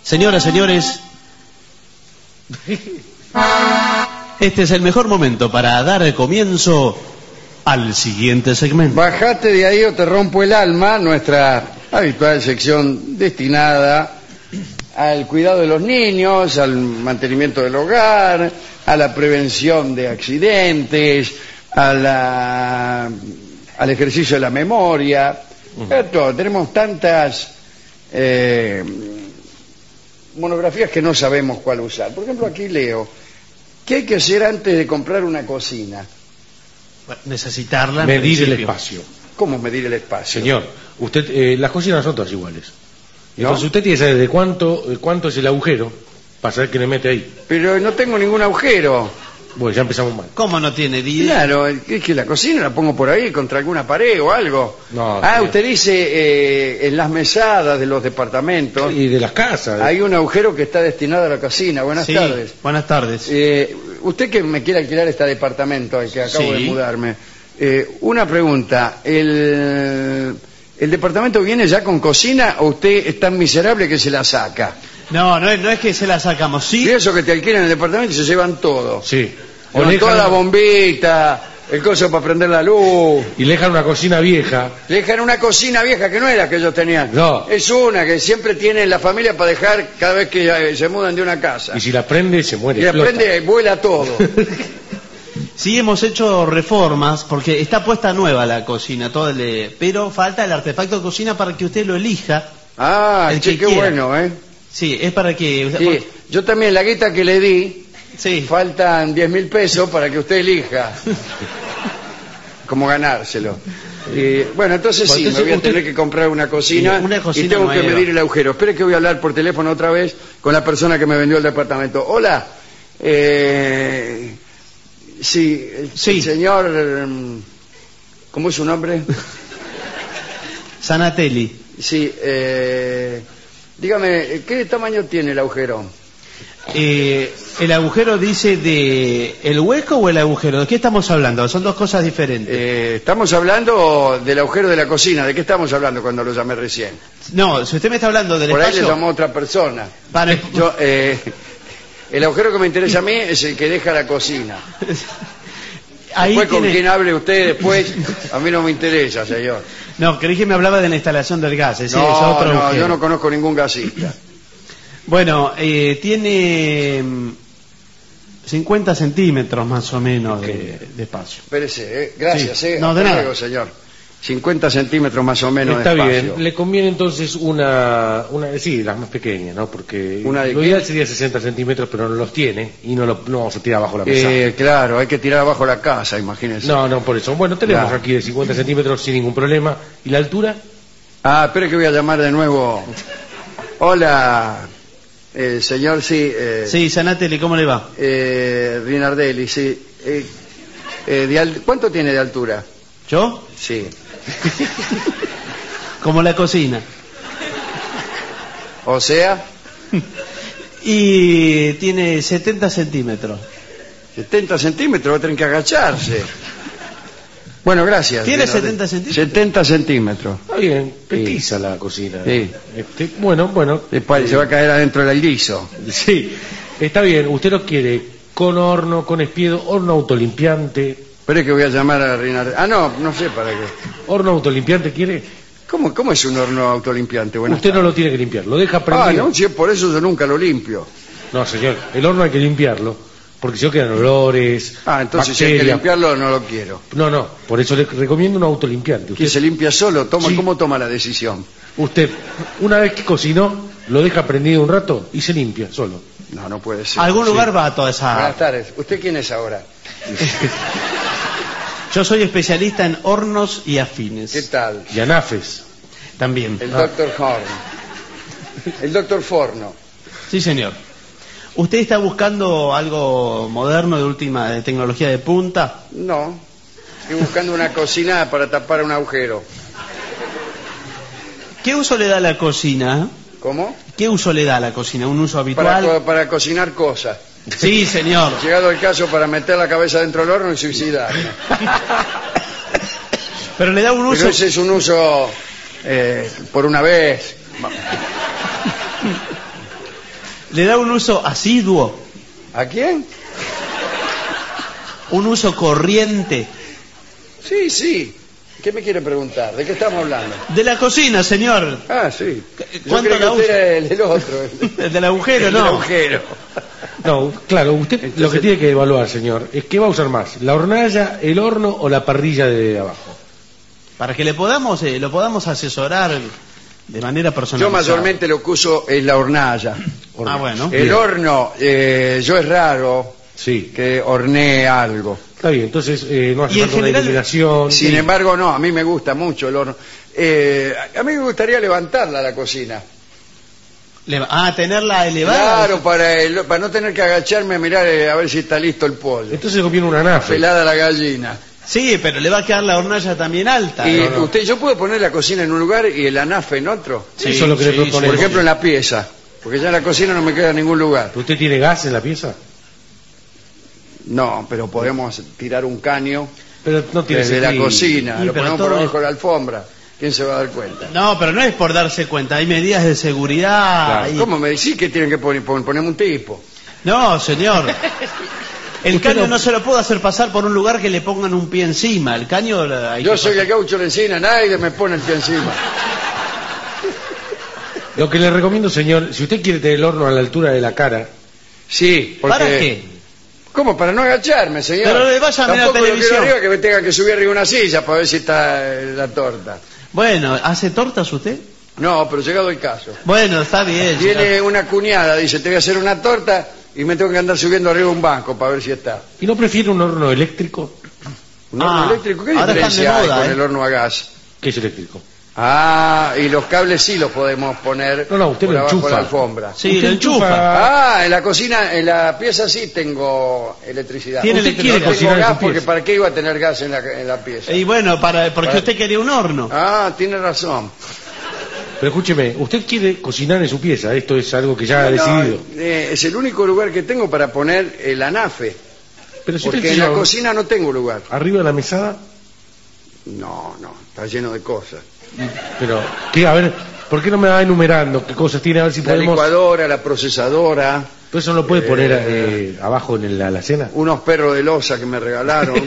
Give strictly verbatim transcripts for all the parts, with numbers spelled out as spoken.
Señoras, señores, este es el mejor momento para dar comienzo al siguiente segmento. Bajate de ahí o te rompo el alma, nuestra habitual sección destinada al cuidado de los niños, al mantenimiento del hogar, a la prevención de accidentes, a la, al ejercicio de la memoria. Uh-huh. Todo. Tenemos tantas eh, monografías que no sabemos cuál usar. Por ejemplo, aquí leo, ¿qué hay que hacer antes de comprar una cocina? Necesitarla. Medir el espacio. ¿Cómo medir el espacio? Señor, usted, eh, las cocinas son todas iguales. Entonces ¿no? Usted tiene que saber de cuánto, de cuánto es el agujero para saber qué le mete ahí. Pero no tengo ningún agujero. Bueno, ya empezamos mal. ¿Cómo no tiene? Claro, es que la cocina la pongo por ahí contra alguna pared o algo. No, ah, sí. Usted dice eh, en las mesadas de los departamentos y de las casas. Hay un agujero que está destinado a la cocina. Buenas sí, tardes. Buenas tardes. Eh, usted que me quiere alquilar este departamento al que acabo sí. de mudarme. Eh, una pregunta. El, ¿El departamento viene ya con cocina o usted es tan miserable que se la saca? No, no es, no es que se la sacamos, sí. Y eso que te alquilan el departamento y se llevan todo. Sí. O llevan toda la bombita, el coso para prender la luz. Y le dejan una cocina vieja. Le dejan una cocina vieja que no era que ellos tenían. No. Es una que siempre tiene la familia para dejar cada vez que se mudan de una casa. Y si la prende, se muere. Y la prende, vuela todo. Sí, hemos hecho reformas porque está puesta nueva la cocina, todo el, pero falta el artefacto de cocina para que usted lo elija. Ah, el che, qué quiera. Bueno, ¿eh? Sí, es para que... Sí, por... yo también la guita que le di, sí. faltan diez mil pesos para que usted elija cómo ganárselo. Y, bueno, entonces sí, entonces, me voy a usted... tener que comprar una cocina, una cocina y tengo nueva. que medir el agujero. Espere que voy a hablar por teléfono otra vez con la persona que me vendió el departamento. Hola, eh... Sí, el, sí, el señor... ¿Cómo es su nombre? Sanatelli. Sí, eh, dígame, ¿qué tamaño tiene el agujero? Eh, el agujero dice de... ¿El hueco o el agujero? ¿De qué estamos hablando? Son dos cosas diferentes. Eh, estamos hablando del agujero de la cocina. ¿De qué estamos hablando cuando lo llamé recién? No, si usted me está hablando del Por espacio... ahí le llamó otra persona. Para... Yo... Eh, El agujero que me interesa a mí es el que deja la cocina. Ahí después tiene... con quien hable usted después, a mí no me interesa, señor. No, creí que me hablaba de la instalación del gas. ¿sí? No, es otro no, agujero. Yo no conozco ningún gasista. Bueno, eh, tiene cincuenta centímetros más o menos de, de espacio. Espérese, eh. gracias, sí. eh. No, de Hasta nada. Luego, señor. cincuenta centímetros más o menos Está de espacio. bien, le conviene entonces una, una sí, las más pequeñas, ¿no? Porque ¿Una de lo qué? ideal sería sesenta centímetros, pero no los tiene y no lo no vamos a tirar abajo la mesa. Eh, claro, hay que tirar abajo la casa, imagínense. No, no, por eso. Bueno, tenemos claro. aquí de cincuenta centímetros sin ningún problema. ¿Y la altura? Ah, espere que voy a llamar de nuevo. Hola, eh, señor, sí. Eh, sí, Sanatelli, ¿cómo le va? Eh, Rinardelli, sí. Eh, eh, de al... ¿Cuánto tiene de altura? ¿Yo? Sí. Como la cocina. O sea, y tiene setenta centímetros. setenta centímetros, va a tener que agacharse. Bueno, gracias. ¿Tiene Bueno, setenta centímetros? setenta centímetros. Está bien, petiza sí. la cocina. Sí. Este, bueno, bueno. Después eh, se va a caer adentro del guiso. Sí, está bien. ¿Usted lo quiere con horno, con espiedo, horno autolimpiante? Espere que voy a llamar a Rinaldo. Ah, no, no sé para qué. ¿Horno autolimpiante quiere? ¿Cómo, cómo es un horno autolimpiante? Buenas Usted tardes. no lo tiene que limpiar, lo deja prendido. Ah, no, si es por eso yo nunca lo limpio. No, señor, el horno hay que limpiarlo, porque si no quedan olores, Ah, entonces bacterias. si hay que limpiarlo no lo quiero. No, no, por eso le recomiendo un autolimpiante. ¿Quién se limpia solo? Toma, Sí. ¿Cómo toma la decisión? Usted, una vez que cocinó, lo deja prendido un rato y se limpia solo. No, no puede ser. ¿A algún Sí. lugar va a toda esa...? Buenas tardes. ¿Usted quién es ahora? Yo soy especialista en hornos y afines. ¿Qué tal? Y anafes. También. El Ah. doctor Horn. El doctor Forno. Sí, señor. ¿Usted está buscando algo moderno, de última, de tecnología de punta? No. Estoy buscando una cocina para tapar un agujero. ¿Qué uso le da a la cocina? ¿Cómo? ¿Qué uso le da a la cocina? ¿Un uso habitual? Para, co- para cocinar cosas. Sí, señor. Llegado el caso, para meter la cabeza dentro del horno y suicidarme. Pero le da un uso... Pero ese es un uso eh, por una vez. ¿Le da un uso asiduo? ¿A quién? ¿Un uso corriente? Sí, sí. ¿Qué me quiere preguntar? ¿De qué estamos hablando? De la cocina, señor. Ah, sí. Yo ¿Cuánto creí que la usted usa? era el del otro. El del agujero, El no. del agujero. No, claro, usted lo Entonces- que tiene que evaluar, señor, es qué va a usar más, la hornalla, el horno o la parrilla de abajo. Para que le podamos, eh, lo podamos asesorar de manera Yo personalizada. mayormente lo que uso es la hornalla. Ah, bueno. El Bien. horno, eh, yo es raro Sí, que hornee algo. está bien, entonces eh, no hace Y en falta una general- iluminación. Sin sí. embargo, no, a mí me gusta mucho el horno. Eh, a mí me gustaría levantarla a la cocina. Le- ah, tenerla elevada. Claro, para, el- para no tener que agacharme a mirar eh, a ver si está listo el pollo. Entonces conviene una nafe. Pelada la gallina. Sí, pero le va a quedar la hornalla también alta. Y ¿no? no. usted, yo puedo poner la cocina en un lugar y el anafe en otro. Sí, Eso es lo que le sí, proponemos. Por ejemplo, en la pieza. Porque ya en la cocina no me queda ningún lugar. ¿Usted tiene gas en la pieza? No, pero podemos tirar un caño Pero no tiene desde la sentido. cocina. Y, Lo pero ponemos todo por es- abajo de la alfombra. ¿Quién se va a dar cuenta? No, pero no es por darse cuenta, hay medidas de seguridad. Claro. y- ¿Cómo me decís que tienen que poner? Pon- Ponemos un tipo. No, señor. El Usted caño no- no se lo puedo hacer pasar por un lugar que le pongan un pie encima. El caño eh, hay Yo que soy pasar- el gaucho de la encina, nadie me pone el pie encima. Lo que le recomiendo, señor, si usted quiere tener el horno a la altura de la cara, Sí, porque... ¿Para qué? ¿Cómo? Para no agacharme, señor. Pero le vaya a mirar Tampoco lo quiero televisión. arriba que me tenga que subir arriba una silla para ver si está eh, la torta. Bueno, ¿hace tortas usted? No, pero llegado el caso. Bueno, está bien. Viene señor. una cuñada, dice, te voy a hacer una torta y me tengo que andar subiendo arriba un banco para ver si está. ¿y no prefiere un horno eléctrico? ¿Un horno Ah, eléctrico? ¿Qué ahora están diferencia de hay moda, con ¿eh? el horno a gas? ¿Qué es eléctrico? Ah, y los cables sí los podemos poner No, no, usted por lo abajo de enchufa. la alfombra. Sí, Usted lo enchufa. Ah, en la cocina, en la pieza sí tengo electricidad. Tiene Usted electricidad. no tengo cocinar en gas su porque pieza. ¿para qué iba a tener gas en la, en la pieza? Y bueno, para, porque Para- usted quería un horno. Ah, tiene razón. Pero escúcheme, usted quiere cocinar en su pieza, esto es algo que ya ha No, decidido. eh, es el único lugar que tengo para poner el anafe. Pero si Porque usted en la tiene cocina no tengo lugar. arriba de la mesada, No, no, está lleno de cosas. pero, ¿qué? A ver, ¿por qué no me va enumerando qué cosas tiene? A ver si La podemos... licuadora, la procesadora, ¿Todo eso no lo puede poner Eh, eh, abajo en la alacena? unos perros de loza que me regalaron.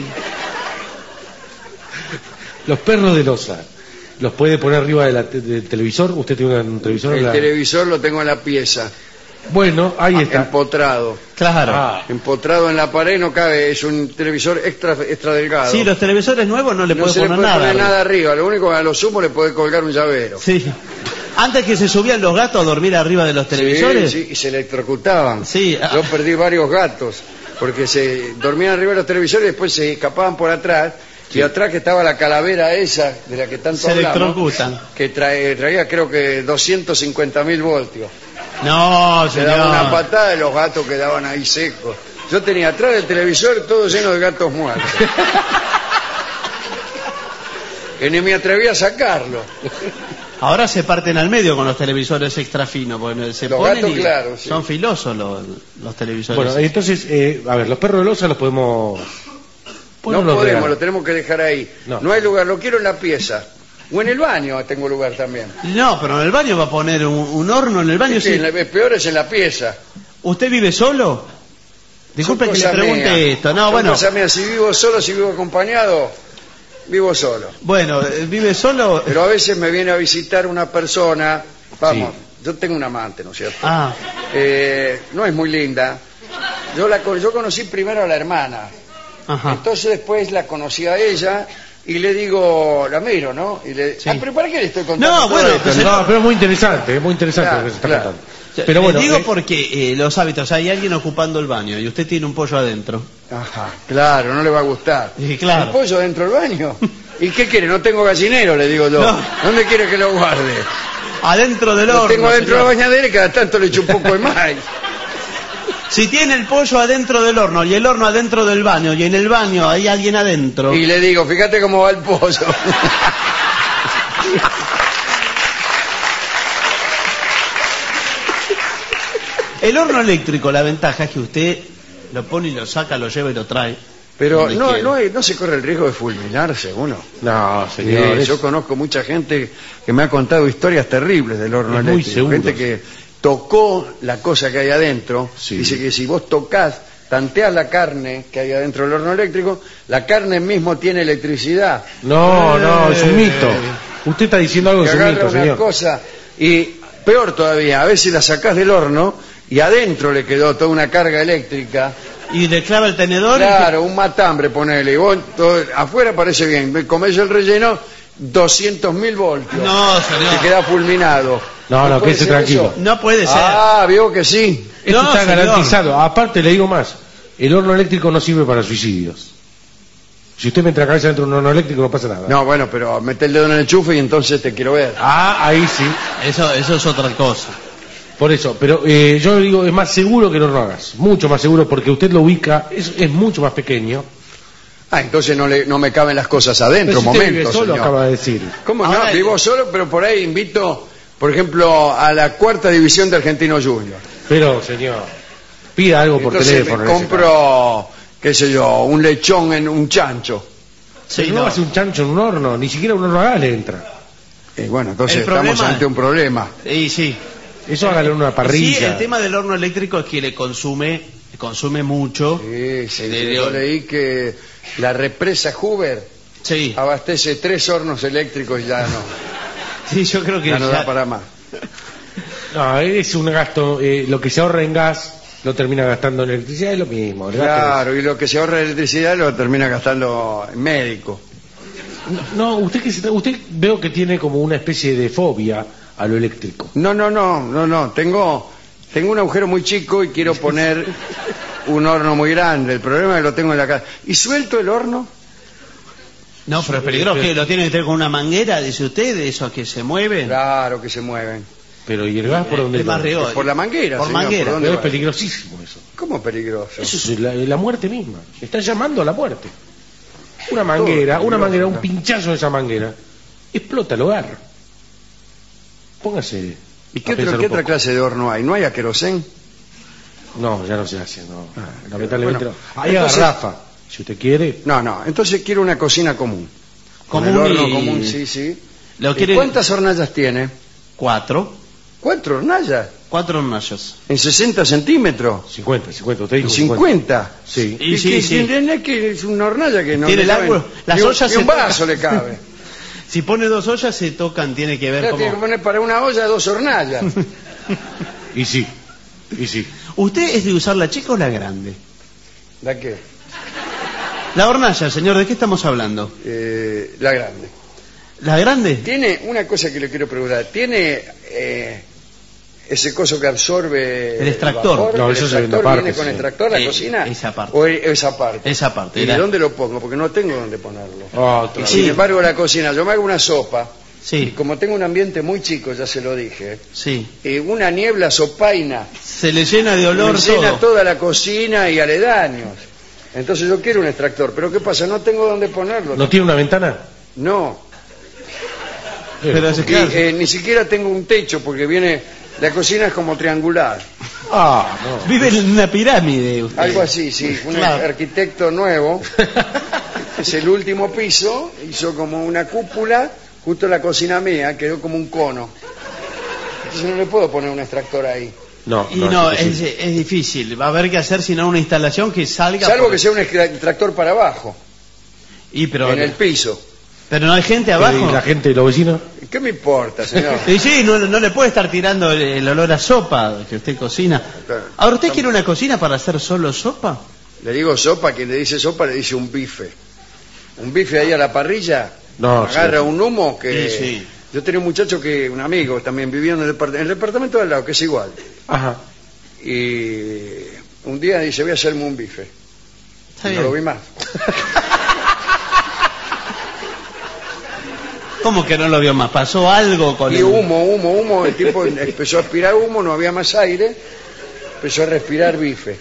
Los perros de loza, ¿los puede poner arriba de la te- del televisor? ¿Usted tiene un televisor en El la... televisor lo tengo en la pieza, Bueno, ahí está. empotrado. Claro. Ah, Empotrado en la pared no cabe, es un televisor extra extra delgado. Sí, los televisores nuevos no le no puede se le poner puede nada. poner arriba. nada arriba, lo único que a lo sumo le puede colgar un llavero. Sí. Antes que se subían los gatos a dormir arriba de los televisores. Sí, sí, y se electrocutaban. Sí. Yo perdí varios gatos, porque se dormían arriba de los televisores y después se escapaban por atrás, y atrás que estaba la calavera esa, de la que tanto Se hablamos, electrocutan. que trae- traía creo que doscientos cincuenta mil voltios. No, Se daba una señor. patada y los gatos quedaban ahí secos. Yo tenía atrás del televisor todo lleno de gatos muertos. Que ni me atrevía a sacarlo. Ahora se parten al medio con los televisores extra finos, porque se Los ponen gatos, y claro, sí. son filosos los, los televisores. bueno, entonces, eh, a ver, los perros de loza los podemos... No ponerlos de podemos, lado. lo tenemos que dejar ahí. No. No hay lugar, lo quiero en la pieza. O en el baño tengo lugar también. No, pero en el baño va a poner un, un horno en el baño. Sí, sí. en la- es peor es en la pieza. ¿Usted vive solo? Disculpe Son que le cosas pregunte mías. esto. No, Son bueno, cosas mías. Si vivo solo, si vivo acompañado, vivo solo. bueno, eh, vive solo. Pero a veces me viene a visitar una persona, vamos, Sí. yo tengo un amante, ¿no es cierto? Ah, Eh, no es muy linda. Yo la con- yo conocí primero a la hermana. ajá. Entonces después la conocí a ella y le digo, la miro, ¿no? Y le, Sí. ah, pero ¿para qué le estoy contando No, todo bueno, esto? pues, No, pero es muy interesante, es muy interesante Claro, lo que se está claro. contando. Pero Le bueno, digo eh, porque eh, los hábitos, hay alguien ocupando el baño y usted tiene un pollo adentro. Ajá, claro, no le va a gustar. Sí, claro. ¿El pollo dentro del baño? ¿Y qué quiere? No tengo gallinero, le digo yo. No. ¿Dónde quiere que lo guarde? Adentro del Lo horno. tengo dentro de señor. la bañadera y cada tanto le echo un poco de maíz. Si tiene el pollo adentro del horno y el horno adentro del baño y en el baño hay alguien adentro. Y le digo, fíjate cómo va el pollo. El horno eléctrico, la ventaja es que usted lo pone y lo saca, lo lleva y lo trae. Pero Donde no, quiera. no, hay- no se corre el riesgo de fulminarse uno. no, Sí, señor, es- yo conozco mucha gente que me ha contado historias terribles del horno Es muy eléctrico. seguro. Gente que, tocó la cosa que hay adentro, Sí. dice que si vos tocás, tanteás la carne que hay adentro del horno eléctrico, la carne mismo tiene electricidad. No, no, es un mito. Usted está diciendo algo Que que es un agarra mito, una señor. cosa y peor todavía, a veces la sacás del horno y adentro le quedó toda una carga eléctrica. Y le clava el tenedor. Claro, un matambre, ponele. Y vos, todo- afuera parece bien, comés el relleno, doscientos mil voltios. No, señor. Te queda fulminado. No, no, puede quédese ser tranquilo. eso. No puede ser. Ah, vio que sí. Esto No, está señor. garantizado. Aparte, le digo más. El horno eléctrico no sirve para suicidios. Si usted mete la cabeza dentro de un horno eléctrico, no pasa nada. No, bueno, pero mete el dedo en el enchufe y entonces te quiero ver. Ah, ahí sí. Eso, eso es otra cosa. Por eso. Pero eh, yo le digo, es más seguro que no lo hagas. Mucho más seguro porque usted lo ubica, es, es mucho más pequeño. Ah, entonces no, le, no me caben las cosas adentro, Pero si usted momento, vive solo, señor. acaba de decir. ¿Cómo Ahora- no? Vivo solo, pero por ahí invito, por ejemplo, a la cuarta división de Argentino Junior. Pero, señor, pida algo por Entonces teléfono. me en ese caso. compro, qué sé yo, un lechón en un chancho. Sí, Pero no no. hace un chancho en un horno, ni siquiera un horno a gas le entra. Y bueno, entonces El estamos problema- ante un problema. Y sí. Eso hágale en una Sí, parrilla. el tema del horno eléctrico es que le consume, le consume mucho. Sí, sí, De- yo de- leí que la represa Hoover Sí, abastece tres hornos eléctricos y ya no, sí, yo creo que ya no ya- da para más. No, es un gasto, eh, lo que se ahorra en gas lo termina gastando en electricidad, es lo mismo. el gasto Claro, y lo que se ahorra de electricidad lo termina gastando en médico. es- No, usted que se- usted veo que tiene como una especie de fobia a lo eléctrico. No, no, no, no, no, tengo, tengo un agujero muy chico y quiero poner un horno muy grande. El problema es que lo tengo en la casa. ¿Y suelto el horno? No, pero es peligroso. ¿Qué? ¿Lo tiene que tener con una manguera, dice usted, de esos que se mueven? Claro que se mueven. Pero ¿y el gas por dónde Es más va? riesgoso. Por la manguera, Por señor, manguera. ¿por dónde Pero es va? peligrosísimo eso. ¿Cómo peligroso? Eso es la, la muerte misma. Está llamando a la muerte. Una manguera, una manguera, un pinchazo de esa manguera, explota el hogar. Póngase. ¿Y qué, a otro- pensar qué un otra poco. clase de horno hay? ¿No hay a querosén? No, ya no se hace, no. Lamentablemente bueno, no. Hay a entonces- garrafa, si usted quiere. No, no, entonces quiero una cocina común. Con Común el horno y- común, sí, sí. Lo ¿Y quiere- cuántas hornallas tiene? Cuatro. ¿Cuatro hornallas? Cuatro hornallas. ¿En sesenta centímetros? cincuenta, cincuenta, usted dijo ¿En cincuenta? Sí. Y ¿Y sí, qué- sí. qué- qué- es una hornalla que no Tiene le el caben- ángulo, las ni un- ollas ni un se tocan. vaso le cabe. Si pone dos ollas se tocan, tiene que ver Claro, tiene que cómo... poner para una olla dos hornallas. Y sí, y sí. ¿Usted es de usar la chica o la grande? ¿La qué? La hornalla, señor, ¿de qué estamos hablando? Eh, la grande. ¿La grande? Tiene una cosa que le quiero preguntar. ¿Tiene eh, ese coso que absorbe El extractor. vapor? No, ¿El eso es extractor una parte, viene con sí. extractor la Eh, cocina? esa parte. ¿O e- esa parte? Esa parte, ¿Y era- dónde lo pongo? Porque no tengo dónde ponerlo. Otra Y vez. sin Sí. embargo la cocina, yo me hago una sopa. Y Sí, como tengo un ambiente muy chico, ya se lo dije, sí. eh, una niebla sopaina Se le llena de olor me llena todo. toda la cocina y aledaños. Entonces yo quiero un extractor, pero ¿qué pasa? No tengo dónde ponerlo. ¿No tiene una ventana? No, Pero es y, claro. eh, ni siquiera tengo un techo porque viene, la cocina es como triangular. Ah, no. Vive en una pirámide usted. Algo así, sí. Un Claro. arquitecto nuevo, es el último piso, hizo como una cúpula, justo la cocina mía, quedó como un cono. Entonces no le puedo poner un extractor ahí. No, Y no, es, imposible. es difícil. Va a haber que hacer, si no, una instalación que salga... Salvo por- que sea un extractor para abajo, Y, pero, en el piso. pero no hay gente abajo. ¿Y la gente, los vecinos? ¿Qué me importa, señor? Y sí, no, no le puede estar tirando el, el olor a sopa que usted cocina. Claro. Ahora, ¿usted quiere una cocina para hacer solo sopa? Le digo sopa, quien le dice sopa le dice un bife. Un bife ahí a la parrilla, No, agarra sí. un humo que... Sí, sí. Yo tenía un muchacho que, un amigo también, vivía en el, depart- en el departamento de al lado, que es igual. Ajá. Y un día dice, voy a hacerme un bife. Está Y bien. no lo vi más. ¿Cómo que no lo vio más? ¿Pasó algo con Y el- humo, humo, humo, el tipo empezó a aspirar humo, no había más aire, empezó a respirar bife.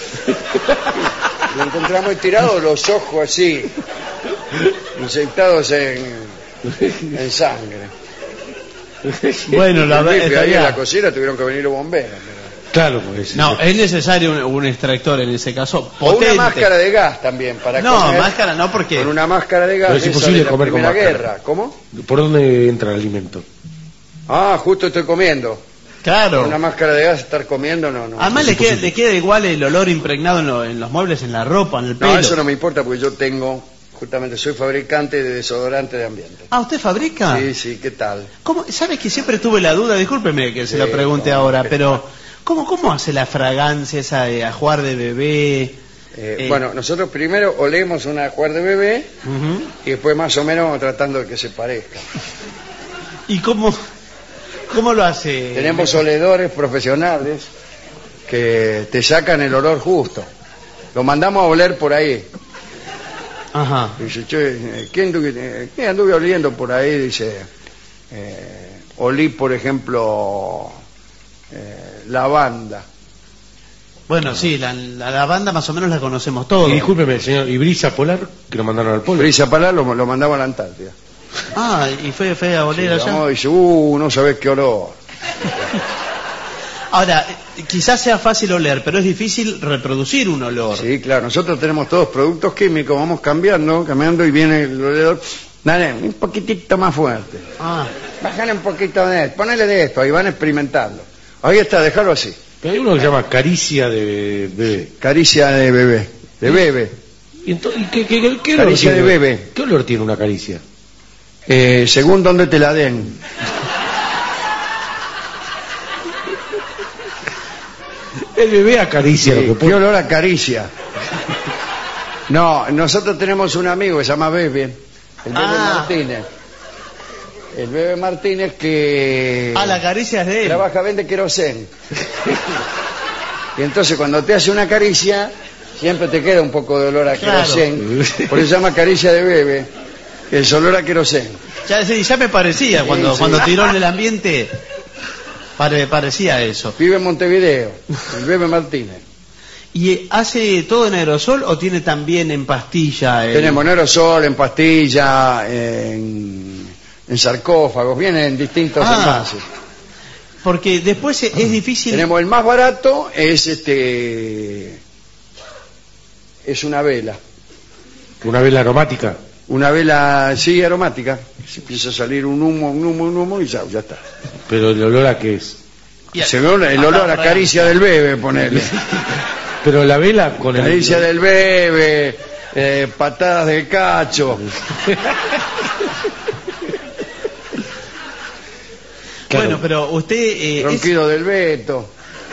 Lo encontramos estirado, los ojos así, inyectados en, en sangre. Bueno, la El verdad bife ahí en estaría- la cocina tuvieron que venir los bomberos. pero- Claro, pues. No, es necesario un, un extractor en ese caso. O Potente. una máscara de gas también, para No, comer. máscara no, porque... Con una máscara de gas, Pero es esa imposible de la comer con Primera máscara. Guerra. ¿Cómo? ¿Por dónde entra el alimento? Ah, justo estoy comiendo. Claro. Una máscara de gas, estar comiendo, no, no. Además le queda, le queda igual el olor impregnado en, lo- en los muebles, en la ropa, en el pelo. No, eso no me importa porque yo tengo, justamente soy fabricante de desodorante de ambiente. Ah, ¿usted fabrica? Sí, sí, ¿qué tal? ¿Cómo? ¿Sabe que siempre tuve la duda? Discúlpeme que se Sí, lo pregunte no, ahora, ¿qué pero ¿cómo, cómo hace la fragancia esa de ajuar de bebé? Eh, Eh, Bueno, nosotros primero olemos una ajuar de bebé Ujú. y después más o menos vamos tratando de que se parezca. ¿Y cómo, cómo lo hace? Tenemos oledores profesionales que te sacan el olor justo. Lo mandamos a oler por ahí. Ajá. Dice, che, ¿quién, anduve, eh, ¿quién anduve oliendo por ahí? Dice, eh, olí, por ejemplo, eh, lavanda. Bueno, sí, la, la lavanda más o menos la conocemos todos. Y discúlpeme, señor, ¿y brisa polar que lo mandaron al polo? Brisa Palar lo, lo mandamos a la Antártida. Ah, y fue, fue a oler allá. Llamó y dice, uh, no sabés qué olor. Ahora, eh, quizás sea fácil oler, pero es difícil reproducir un olor. Sí, claro, nosotros tenemos todos productos químicos, vamos cambiando, cambiando y viene el oledor. Dale, un poquitito más fuerte. Ah, Bájale un poquito de esto, ponele de esto, y van experimentando. Ahí está, déjalo así. Hay uno que se llama caricia de bebé. Caricia de bebé, de bebé. ¿Y ento- y qué, qué- qué- qué olor Caricia tiene? de bebé. ¿Qué olor tiene una caricia? Eh, según donde te la den. El bebé acaricia Sí, lo que ¿qué puede. olor a caricia? No, nosotros tenemos un amigo que se llama Bebe, el Bebe Ah. Martínez. El Bebe Martínez que ah, la caricia es de él. trabaja, vende querosén. Y entonces cuando te hace una caricia, siempre te queda un poco de olor a Claro. querosén. Por eso se llama caricia de Bebe. Es olor a querosén. Ya, sí, ya me parecía, cuando, sí. cuando tiró en el ambiente, pare- parecía eso. Vive en Montevideo, el Bebe Martínez. ¿Y hace todo en aerosol o tiene también en pastilla? el- Tenemos en aerosol, en pastilla, en, en sarcófagos, vienen en distintos Ah. envases. Porque después es, es difícil... Tenemos el más barato, es este es una vela. Una vela aromática. Una vela, sí, aromática. Se empieza a salir un humo, un humo, un humo y ya, ya está. Pero el olor a qué es. Y- Se ve el olor a caricia del bebé, ponele. Pero la vela con el. Caricia del bebé, eh, patadas del cacho. Claro. Bueno, pero usted... eh, es- Ronquido del Beto.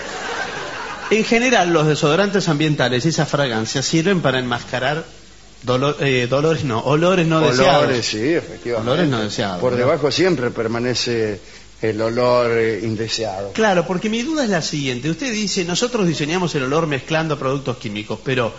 en general, los desodorantes ambientales y esas fragancias sirven para enmascarar dolor- eh, dolores, no, olores no deseados. Olores, sí, efectivamente. Olores no deseados, Por ¿no? debajo siempre permanece el olor eh, indeseado. Claro, porque mi duda es la siguiente. Usted dice, nosotros diseñamos el olor mezclando productos químicos, pero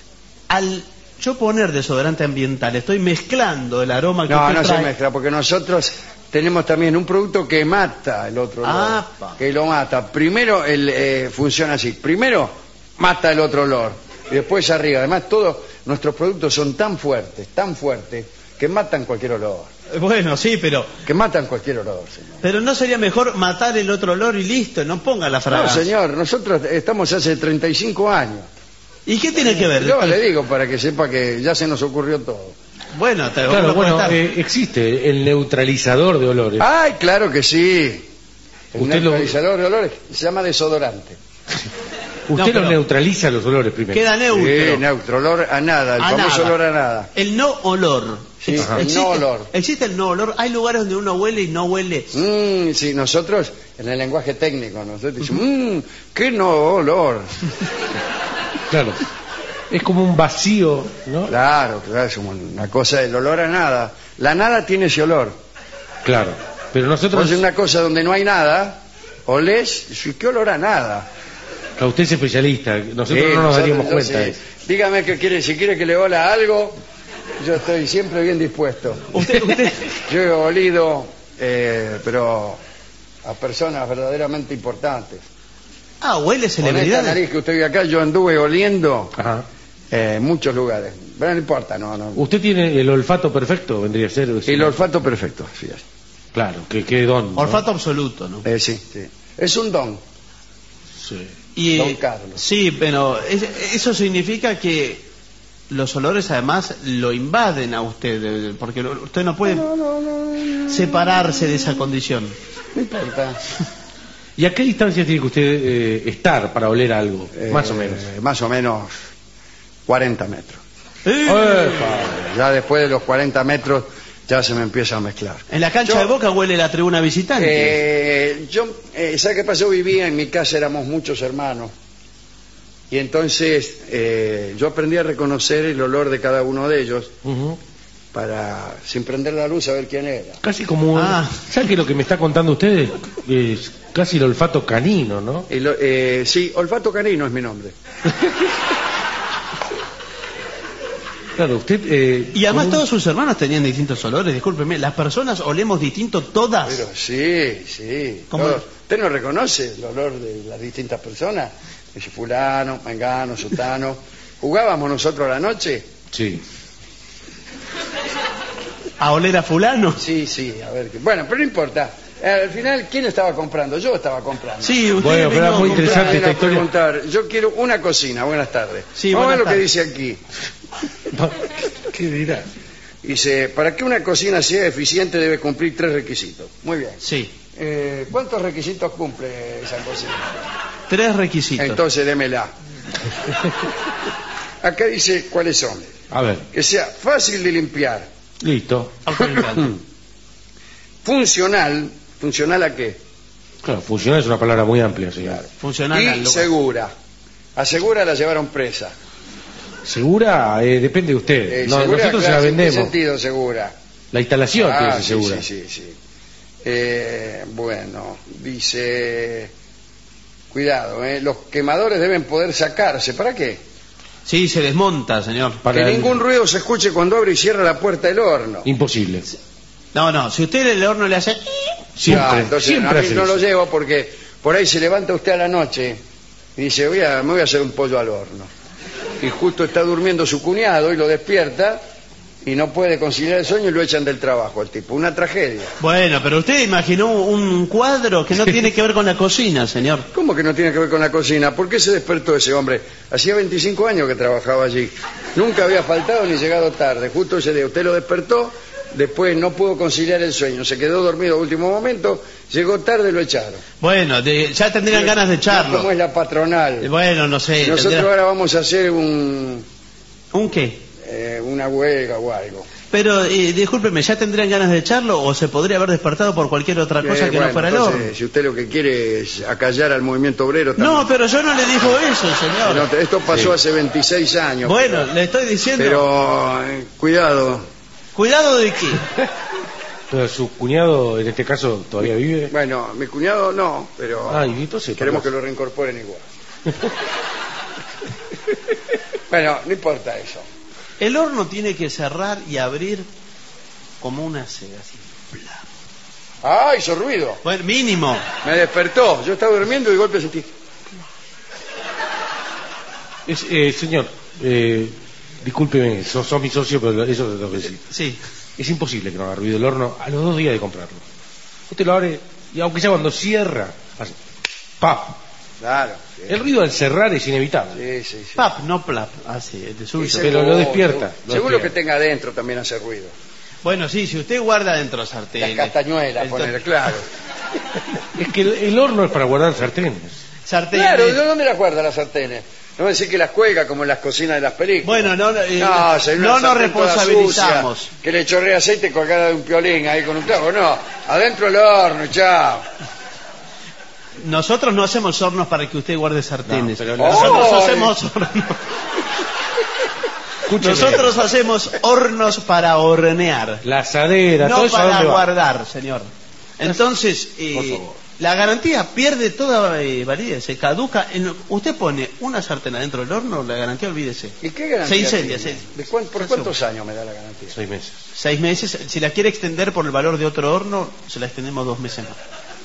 al yo poner desodorante ambiental, estoy mezclando el aroma que No, usted no se trae. mezcla, porque nosotros tenemos también un producto que mata el otro olor. Apa. Que lo mata. Primero el, eh, funciona así. Primero mata el otro olor. Y después arriba. Además, todos nuestros productos son tan fuertes, tan fuertes, que matan cualquier olor. Bueno, sí, pero Que matan cualquier olor, señor. pero no sería mejor matar el otro olor y listo, no ponga la No, fragancia. señor, nosotros estamos hace treinta y cinco años. ¿Y qué tiene que ver? Yo le digo para que sepa que ya se nos ocurrió todo. Bueno, te Claro, uno puede bueno, estar. eh, existe el neutralizador de olores. Ay, claro que sí. El Usted lo- neutralizador de olores se llama desodorante. Usted no, pero- lo neutraliza los olores primero. Queda neutro. Sí, neutro, olor a nada, el A famoso nada. olor a nada. El no olor. Sí, Ex- el no olor. Existe el no olor. Hay lugares donde uno huele y no huele. Mm, sí, nosotros, en el lenguaje técnico, nosotros decimos, mmm, qué no olor. Claro. Es como un vacío, ¿no? Claro, claro, es como una cosa del olor a nada. La nada tiene ese olor. Claro. Pero nosotros. Entonces una cosa donde no hay nada, olés, y qué olor a nada. Claro, usted es especialista. Nosotros Sí, no nos nosotros, daríamos entonces, cuenta. dígame qué quiere, si quiere que le ola algo, yo estoy siempre bien dispuesto. Usted, usted, Yo he olido, eh, pero a personas verdaderamente importantes. ah, huele Con esta celebridades. nariz que usted ve acá, yo anduve oliendo Ajá. eh, en muchos lugares. Pero no importa, no, no. Usted tiene el olfato perfecto, vendría a ser. El olfato perfecto, fíjate. Claro, que qué don. ¿no? Olfato absoluto, ¿no? Eh, sí, sí. Es un don. Sí. Y, Don Carlos. Sí, pero es- eso significa que los olores además lo invaden a usted, eh, porque lo- usted no puede separarse de esa condición. No importa. ¿Y a qué distancia tiene que usted eh, estar para oler algo? Eh, más o menos. Más o menos cuarenta metros. Eh, Ya después de los cuarenta metros ya se me empieza a mezclar. En la cancha Yo- de Boca huele la tribuna visitante. Eh, yo, eh, ¿sabe qué pasó? Vivía en mi casa, éramos muchos hermanos. Y entonces eh, yo aprendí a reconocer el olor de cada uno de ellos Ujú. para, sin prender la luz, saber quién era. Casi como... Ah. ¿Sabe que lo que me está contando usted es casi el olfato canino, no? Y lo- eh, sí, Olfato Canino es mi nombre. Claro, usted... eh, Y además con un- todos sus hermanos tenían distintos olores, discúlpeme. ¿Las personas olemos distinto todas? Pero sí, sí. ¿Cómo? Todo- ¿Usted no reconoce el olor de las distintas personas? Dice fulano, mangano, sutano. ¿Jugábamos nosotros a la noche? Sí. ¿A oler a fulano? Sí, sí, a ver. qué- Bueno, pero no importa. Eh, al final, ¿quién estaba comprando? Yo estaba comprando. Sí, usted Bueno, pero vino era muy a comprar- interesante Viene esta a historia. preguntar, yo quiero una cocina, buenas tardes. Sí, Vamos a ver lo buenas que tardes. dice aquí. ¿Qué dirá? Dice, para que una cocina sea eficiente debe cumplir tres requisitos. Muy bien. Sí, Eh, ¿Cuántos requisitos cumple esa cocina? tres requisitos. Entonces démela. Acá dice cuáles son. A ver, Que sea fácil de limpiar, listo. Autolimpiante. funcional, ¿funcional a qué? Claro, funcional es una palabra muy amplia, señor. Funcional al Y lugar. segura. A segura la llevaron presa. ¿Segura? Eh, depende de usted. Eh, No, segura, nosotros se claro, la ¿en qué vendemos. sentido segura? La instalación tiene Ah, que ser sí, segura. sí, sí, sí. Eh, bueno, dice, cuidado, eh, los quemadores deben poder sacarse. ¿Para qué? Sí, se desmonta, señor. Para que el- ningún ruido se escuche cuando abre y cierra la puerta del horno. Imposible. No, no, si usted el horno le hace... Siempre, Ah, entonces siempre a mí hace no eso. lo llevo porque por ahí se levanta usted a la noche y dice, voy a, me voy a hacer un pollo al horno. Y justo está durmiendo su cuñado y lo despierta y no puede conciliar el sueño y lo echan del trabajo al tipo. Una tragedia. Bueno, pero usted imaginó un cuadro que no tiene que ver con la cocina, señor. ¿Cómo que no tiene que ver con la cocina? ¿Por qué se despertó ese hombre? Hacía veinticinco años que trabajaba allí. Nunca había faltado ni llegado tarde. Justo ese día usted lo despertó, después no pudo conciliar el sueño, se quedó dormido a último momento, llegó tarde y lo echaron. Bueno, de- ya tendrían ganas de ¿Cómo echarlo. es la patronal? Bueno, no sé. Nosotros tendría- ahora vamos a hacer un, ¿Un qué? eh, una huelga o algo. Pero, eh, discúlpeme, ¿ya tendrían ganas de echarlo o se podría haber despertado por cualquier otra cosa Eh, que bueno, no fuera el entonces, horno? si usted lo que quiere es acallar al movimiento obrero... No, también. pero yo no le dijo eso, señor. No, esto pasó Sí. hace veintiséis años. Bueno, le estoy diciendo... Pero, eh, cuidado. ¿Cuidado de qué? Pero su cuñado, en este caso, todavía vive. Bueno, mi cuñado no, pero Ah, y entonces, queremos ¿para que lo reincorporen igual. Bueno, no importa eso. El horno tiene que cerrar y abrir como una seda, así. ¡Ah, hizo ruido! Bueno, mínimo. Me despertó. Yo estaba durmiendo y de golpe sentí... Es, eh, señor, eh, discúlpeme, sos, sos mi socio, pero eso te tengo que decir. Sí. Es imposible que no haga ruido el horno a los dos días de comprarlo. Usted lo abre y aunque sea cuando cierra, hace ¡pap! Claro. Sí, El ruido al cerrar es inevitable. sí, sí. sí. Pap, no plap. Así, es de Y suyo. según- pero lo despierta, lo Según lo que despierta. tenga adentro también hace ruido. Bueno, sí, si usted guarda dentro sartenes. Las castañuelas, el- poner, claro. Es que el, el horno es para guardar sartenes. Sartenes. Claro, ¿de dónde las guarda las sartenes? No me decir que las cuelga como en las cocinas de las películas. Bueno, no, eh, No, se ve una no nos sartén toda responsabilizamos. sucia, que le chorrea aceite colgada de un piolín ahí con un clavo. No, adentro el horno, chao. Nosotros no hacemos hornos para que usted guarde sartenes. No, pero la- Nosotros ¡Ay! hacemos hornos. Escúcheme, Nosotros hacemos hornos para hornear, la asadera, todo no eso ¿a para dónde va? guardar, señor. Entonces, eh, Por favor. la garantía pierde toda eh, validez, se caduca. En- usted pone una sartén adentro del horno, la garantía, olvídese. ¿Y qué garantía Se incendia, tiene? se- ¿De cuán- ¿Por cuántos años me da la garantía? Seis meses. Seis meses. Si la quiere extender por el valor de otro horno, se la extendemos dos meses más.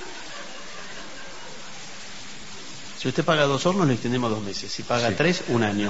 Si usted paga dos hornos, le extendemos dos meses. Si paga Sí. tres, un año.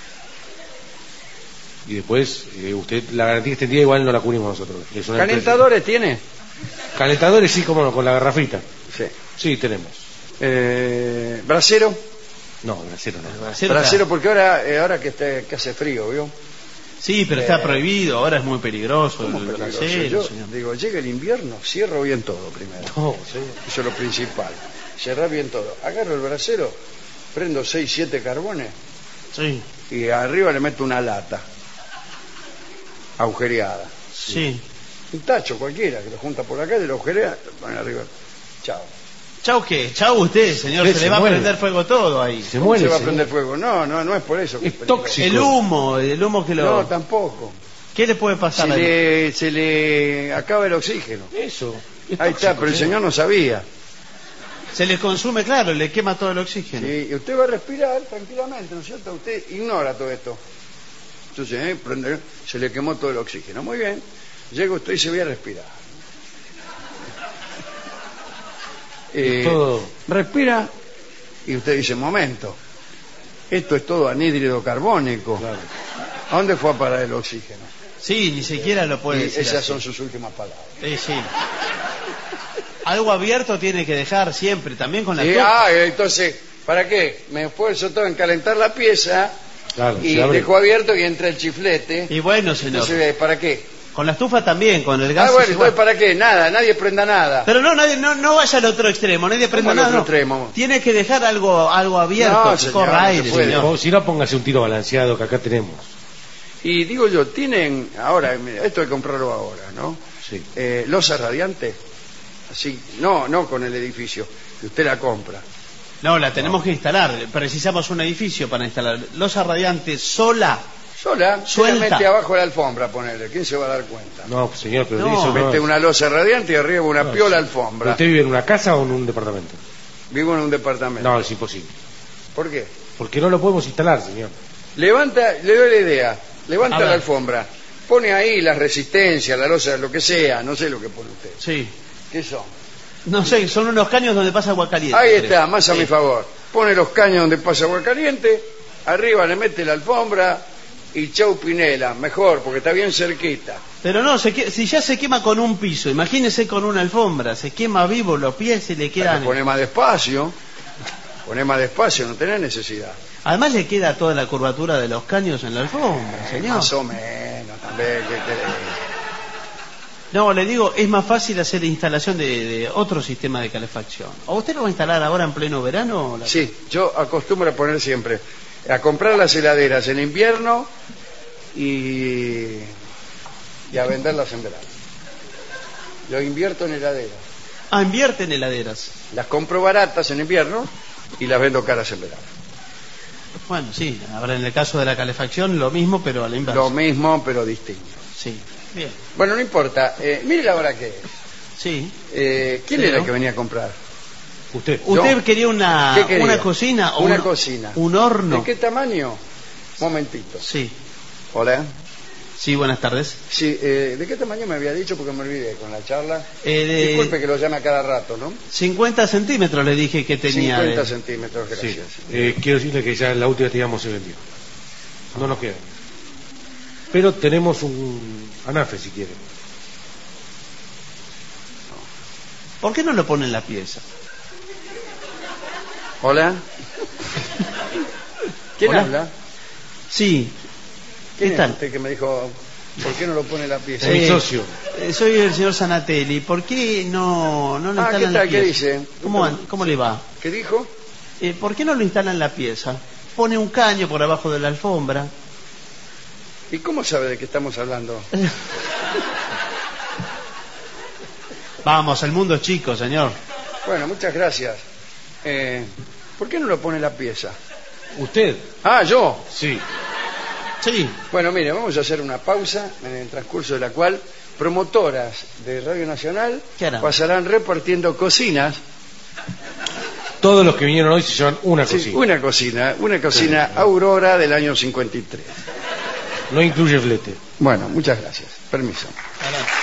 Y después, eh, usted, la garantía extendida igual no la cubrimos nosotros. Es una ¿Calentadores tiene? empresa- Calentadores sí, como no, con la garrafita. Sí. Sí, tenemos. Eh, ¿Brasero? No, brasero no. Brasero Brasero está- porque ahora, eh, ahora que, está- que hace frío, ¿vio? Sí, pero está Eh, prohibido. Ahora es muy peligroso ¿Cómo el peligroso? brasero, Yo señor. digo, llega el invierno, cierro bien todo primero. No, señor. Eso es lo principal. cerrar bien todo. Agarro el brasero, prendo seis, siete carbones Sí, y arriba le meto una lata agujereada. sí. Un tacho cualquiera que lo junta por acá y lo agujerea, lo pone arriba. Chao. ¿Chau qué? Chau usted, señor. Usted Se, se le va muere. a prender fuego todo ahí. Se ¿Cómo muere. se va a señor. prender fuego? No, no, no es por eso. que Es peligroso. tóxico. El humo, el humo que lo... No, tampoco. ¿Qué le puede Se pasar ahí? le, se le acaba el oxígeno. Eso. es Ahí está, tóxico, pero el señor no sabía. Se le consume, claro, le quema todo el oxígeno. Sí, y usted va a respirar tranquilamente, ¿no es cierto? Usted ignora todo esto. Entonces, ¿eh? Prende- se le quemó todo el oxígeno. Muy bien. Llega usted y se ve a respirar. Eh, todo. Respira y usted dice, momento, esto es todo anhídrido carbónico. Claro. ¿A dónde fue a parar el oxígeno? Sí, ni siquiera lo puede Y decir esas así. son sus últimas palabras. Sí, sí. Algo abierto tiene que dejar siempre, también con la Sí, estufa. ah, entonces, ¿para qué? Me esfuerzo todo en calentar la pieza Claro, y se abre. dejo abierto y entra el chiflete. Y bueno, señor. Entonces, ¿para qué? Con la estufa también, con el gas. Ah, bueno, es igual. entonces, ¿para qué? Nada, nadie prenda nada. Pero no, nadie, no, no vaya al otro extremo, nadie prenda al nada. otro no. extremo? Tiene que dejar algo, algo abierto, No, que señor, corra no se aire, puede. señor. O si no, póngase un tiro balanceado que acá tenemos. Y digo yo, tienen, ahora, mira, esto hay que comprarlo ahora, ¿no? Sí. Eh, losa radiante, así, no, no con el edificio, que usted la compra. No, la tenemos que instalar. Precisamos un edificio para instalar. Losa radiante sola. Sola, Suelta. solamente abajo de la alfombra, ponerle, ¿quién se va a dar cuenta? No, señor, pero No, eso no Mete es- una losa radiante y arriba una no, piola sí. alfombra. ¿Usted vive en una casa o en un departamento? Vivo en un departamento. No, es imposible. ¿Por qué? Porque no lo podemos instalar, señor. Levanta, le doy la idea, levanta A la ver. alfombra, pone ahí la resistencia, la losa, lo que sea, no sé lo que pone usted. Sí. ¿Qué son? No sé, son unos caños donde pasa agua caliente. Ahí creo. está, más a Sí. mi favor. Pone los caños donde pasa agua caliente, arriba le mete la alfombra y chau Pinela, mejor, porque está bien cerquita. Pero no, se que- si ya se quema con un piso, imagínese con una alfombra, se quema vivo los pies y le quedan... Pone más despacio, pone más despacio, no tenés necesidad. Además le queda toda la curvatura de los caños en la alfombra, señor. Más o menos, también. ¿Qué querés? No, le digo, es más fácil hacer la instalación de, de otro sistema de calefacción. ¿O usted lo va a instalar ahora en pleno verano? o la- Sí, yo acostumbro a poner siempre, a comprar las heladeras en invierno y, y a venderlas en verano. Lo invierto en heladeras. Ah, invierte en heladeras. Las compro baratas en invierno y las vendo caras en verano. Bueno, sí, ahora en el caso de la calefacción lo mismo, pero a la inversa. Lo mismo, pero distinto. Sí, bien, Bueno, no importa. Eh, mire la hora que es. sí. Eh, ¿Quién Sí, era el ¿no? que venía a comprar? Usted. ¿Usted Yo. quería una, ¿Qué quería? una cocina o Una un, cocina. un horno? ¿De qué tamaño? Momentito. Sí, Hola. sí, buenas tardes. Sí, eh, ¿de qué tamaño me había dicho? Porque me olvidé con la charla. Eh, de Disculpe que lo llame a cada rato, ¿no? cincuenta centímetros le dije que tenía. cincuenta de- centímetros, Sí. gracias. Eh, quiero decirle que ya la última que teníamos se vendió. No nos queda. Pero tenemos un anafe, si quiere. ¿Por qué no lo pone en la pieza? Hola. ¿Quién Hola. habla? Sí, ¿Quién ¿qué es tal? usted que me dijo, ¿por qué no lo pone en la pieza? Mi Eh, socio. eh, soy el señor Sanatelli. ¿Por qué no, no lo Ah, instala ¿qué en la tal? ¿Qué pieza? dice? ¿Cómo, an- ¿Cómo le va? ¿Qué dijo? Eh, ¿Por qué no lo instala en la pieza? Pone un caño por abajo de la alfombra. ¿Y cómo sabe de qué estamos hablando? Vamos, el mundo es chico, señor. Bueno, muchas gracias. Eh, ¿Por qué no lo pone en la pieza? ¿Usted? Ah, yo. Sí. Sí, Bueno, mire, vamos a hacer una pausa en el transcurso de la cual promotoras de Radio Nacional ¿Qué harán? pasarán repartiendo cocinas. Todos los que vinieron hoy se llevan una Sí, cocina. una cocina, una cocina Aurora del año cincuenta y tres. No incluye flete. Bueno, muchas gracias. Permiso. Adelante.